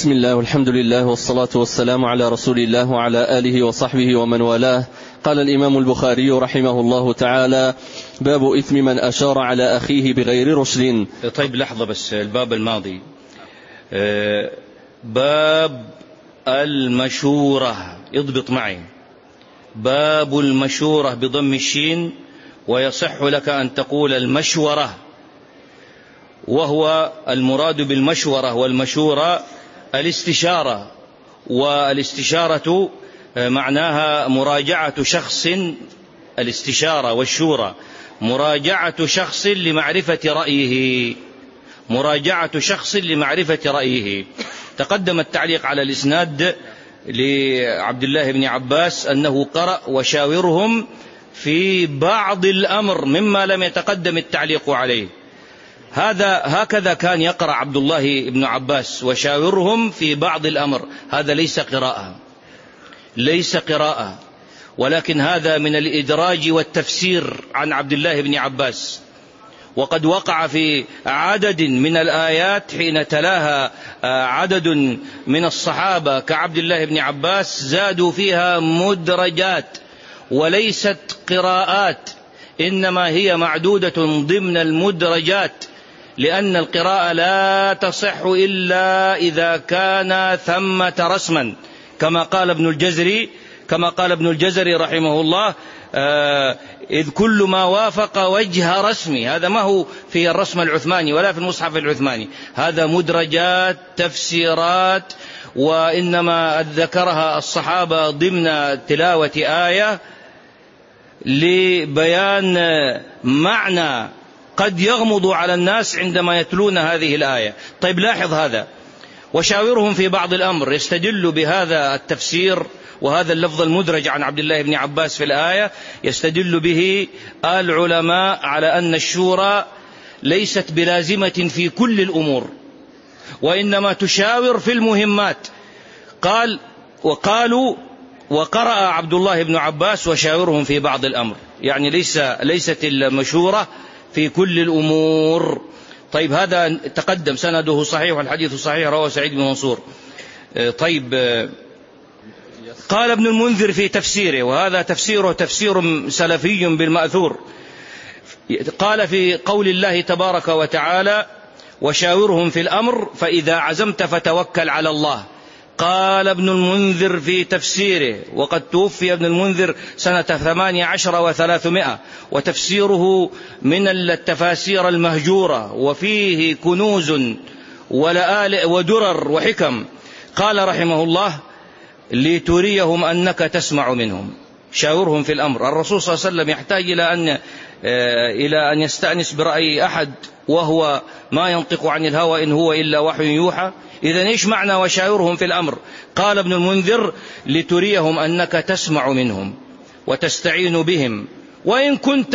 بسم الله والحمد لله والصلاة والسلام على رسول الله وعلى آله وصحبه ومن والاه. قال الإمام البخاري رحمه الله تعالى: باب إثم من أشار على أخيه بغير رشد. طيب لحظة بس، الباب الماضي باب المشورة، اضبط معي، باب المشورة بضم الشين، ويصح لك أن تقول المشورة، وهو المراد بالمشورة والمشورة الاستشارة، والاستشارة معناها مراجعة شخص، الاستشارة والشورى مراجعة شخص لمعرفة رأيه، مراجعة شخص لمعرفة رأيه. تقدم التعليق على الإسناد لعبد الله بن عباس أنه قرأ وشاورهم في بعض الأمر مما لم يتقدم التعليق عليه. هكذا كان يقرأ عبد الله بن عباس، وشاورهم في بعض الأمر. هذا ليس قراءة، ولكن هذا من الإدراج والتفسير عن عبد الله بن عباس. وقد وقع في عدد من الآيات حين تلاها عدد من الصحابة كعبد الله بن عباس زادوا فيها مدرجات وليست قراءات، إنما هي معدودة ضمن المدرجات، لأن القراءة لا تصح إلا إذا كان ثمة رسما، كما قال ابن الجزري رحمه الله: إذ كل ما وافق وجه رسمي. هذا ما هو في الرسم العثماني ولا في المصحف العثماني، هذا مدرجات تفسيرات، وإنما ذكرها الصحابة ضمن تلاوة آية لبيان معنى قد يغمض على الناس عندما يتلون هذه الآية. طيب لاحظ هذا: وشاورهم في بعض الأمر، يستدل بهذا التفسير وهذا اللفظ المدرج عن عبد الله بن عباس في الآية، يستدل به العلماء على أن الشورى ليست بلازمة في كل الأمور، وإنما تشاور في المهمات. وقرأ عبد الله بن عباس وشاورهم في بعض الأمر، يعني ليست المشورة في كل الأمور. طيب هذا تقدم سنده صحيح والحديث صحيح، رواه سعيد بن منصور. طيب قال ابن المنذر في تفسيره، وهذا تفسيره تفسير سلفي بالمأثور، قال في قول الله تبارك وتعالى: وشاورهم في الأمر فإذا عزمت فتوكل على الله. قال ابن المنذر في تفسيره، وقد توفي ابن المنذر سنة 18 و300، وتفسيره من التفاسير المهجورة، وفيه كنوز ودرر وحكم. قال رحمه الله: لتريهم أنك تسمع منهم. شاورهم في الأمر. الرسول صلى الله عليه وسلم يحتاج إلى أن يستأنس برأي أحد، وهو ما ينطق عن الهوى إن هو إلا وحي يوحى. إذن إيش معنى وشاورهم في الأمر؟ قال ابن المنذر: لتريهم أنك تسمع منهم وتستعين بهم وإن كنت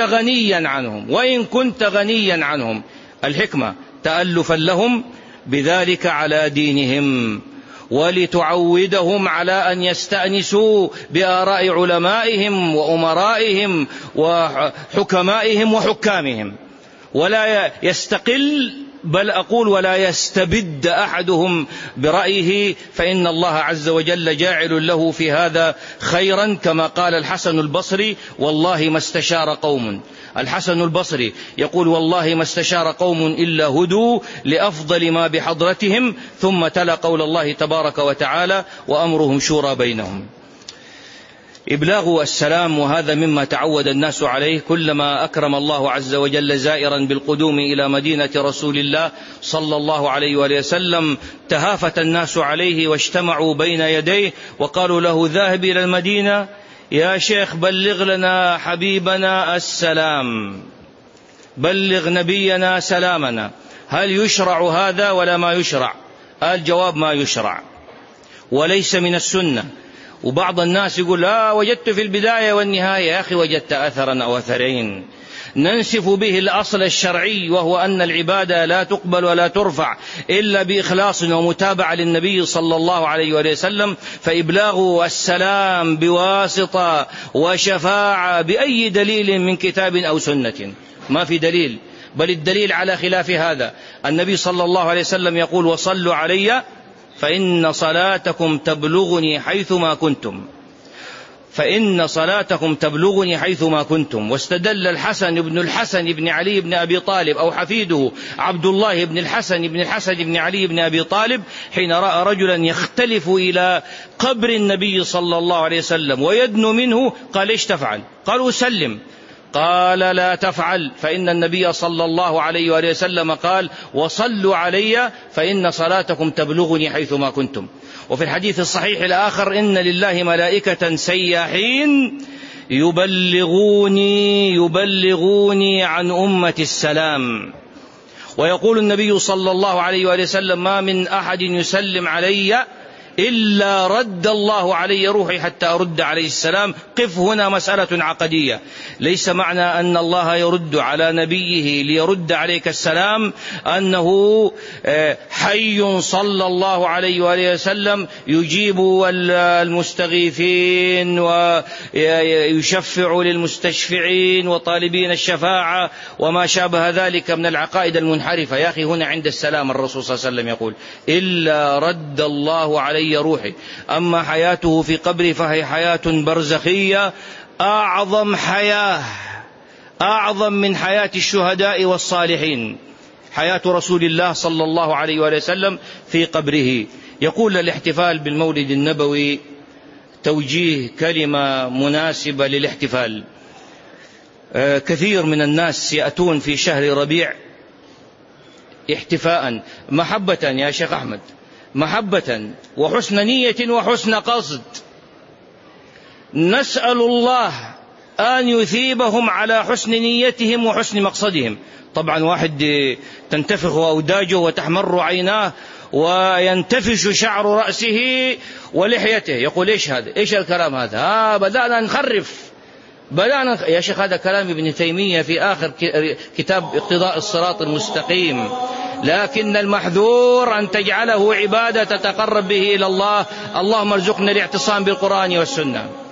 غنيا عنهم، الحكمة تألفا لهم بذلك على دينهم، ولتعودهم على أن يستأنسوا بآراء علمائهم وأمرائهم وحكمائهم وحكامهم، ولا يستقل، بل أقول ولا يستبد أحدهم برأيه، فإن الله عز وجل جاعل له في هذا خيرا، كما قال الحسن البصري: والله ما استشار قوم. الحسن البصري يقول: والله ما استشار قوم إلا هدوا لأفضل ما بحضرتهم، ثم تلا قول الله تبارك وتعالى: وأمرهم شورى بينهم. إبلاغ السلام، وهذا مما تعود الناس عليه. كلما أكرم الله عز وجل زائرا بالقدوم إلى مدينة رسول الله صلى الله عليه وآله وسلم تهافت الناس عليه واجتمعوا بين يديه وقالوا له: ذاهب إلى المدينة يا شيخ، بلغ لنا حبيبنا السلام، بلغ نبينا سلامنا. هل يشرع هذا ولا ما يشرع؟ الجواب: ما يشرع وليس من السنة. وبعض الناس يقول: لا، وجدت في البداية والنهاية. يا أخي، وجدت أثرا أو أثرين ننسف به الأصل الشرعي، وهو أن العبادة لا تقبل ولا ترفع إلا بإخلاص ومتابعة للنبي صلى الله عليه وسلم. فإبلاغ السلام بواسطة وشفاعة بأي دليل من كتاب أو سنة ما في دليل، بل الدليل على خلاف هذا. النبي صلى الله عليه وسلم يقول: وصلوا علي فإن صلاتكم تبلغني حيثما كنتم. فإن صلاتكم تبلغني حيثما كنتم. واستدل الحسن بن علي بن أبي طالب أو حفيده عبد الله بن الحسن بن علي بن أبي طالب حين رأى رجلا يختلف إلى قبر النبي صلى الله عليه وسلم ويدنو منه، قال: إيش تفعل؟ قالوا: سلم. قال: لا تفعل، فإن النبي صلى الله عليه وآله وسلم قال: وصلوا علي فإن صلاتكم تبلغني حيثما كنتم. وفي الحديث الصحيح الآخر: إن لله ملائكة سياحين يبلغوني عن أمة السلام. ويقول النبي صلى الله عليه وآله وسلم: ما من أحد يسلم علي إلا رد الله علي روحي حتى أرد عليه السلام. قف هنا مسألة عقدية. ليس معنى أن الله يرد على نبيه ليرد عليك السلام أنه حي صلى الله عليه وآله وسلم يجيب المستغيثين ويشفع للمستشفعين وطالبين الشفاعة وما شابه ذلك من العقائد المنحرفة. يا أخي، هنا عند السلام الرسول صلى الله عليه وسلم يقول: إلا رد الله علي روحي. أما حياته في قبره فهي حياة برزخية، أعظم من حياة الشهداء والصالحين، حياة رسول الله صلى الله عليه وآله وسلم في قبره. يقول: الاحتفال بالمولد النبوي توجيه كلمة مناسبة للاحتفال. كثير من الناس يأتون في شهر ربيع احتفاء محبة، يا شيخ أحمد، محبة وحسن نية وحسن قصد. نسأل الله أن يثيبهم على حسن نيتهم وحسن مقصدهم. طبعا واحد تنتفخ أوداجه وتحمر عيناه وينتفش شعر رأسه ولحيته، يقول: إيش هذا؟ إيش الكلام هذا؟ بدأنا نخرف. يا شيخ، هذا كلام ابن تيمية في آخر كتاب اقتضاء الصراط المستقيم. لكن المحذور أن تجعله عبادة تتقرب به إلى الله. اللهم ارزقنا الاعتصام بالقرآن والسنة.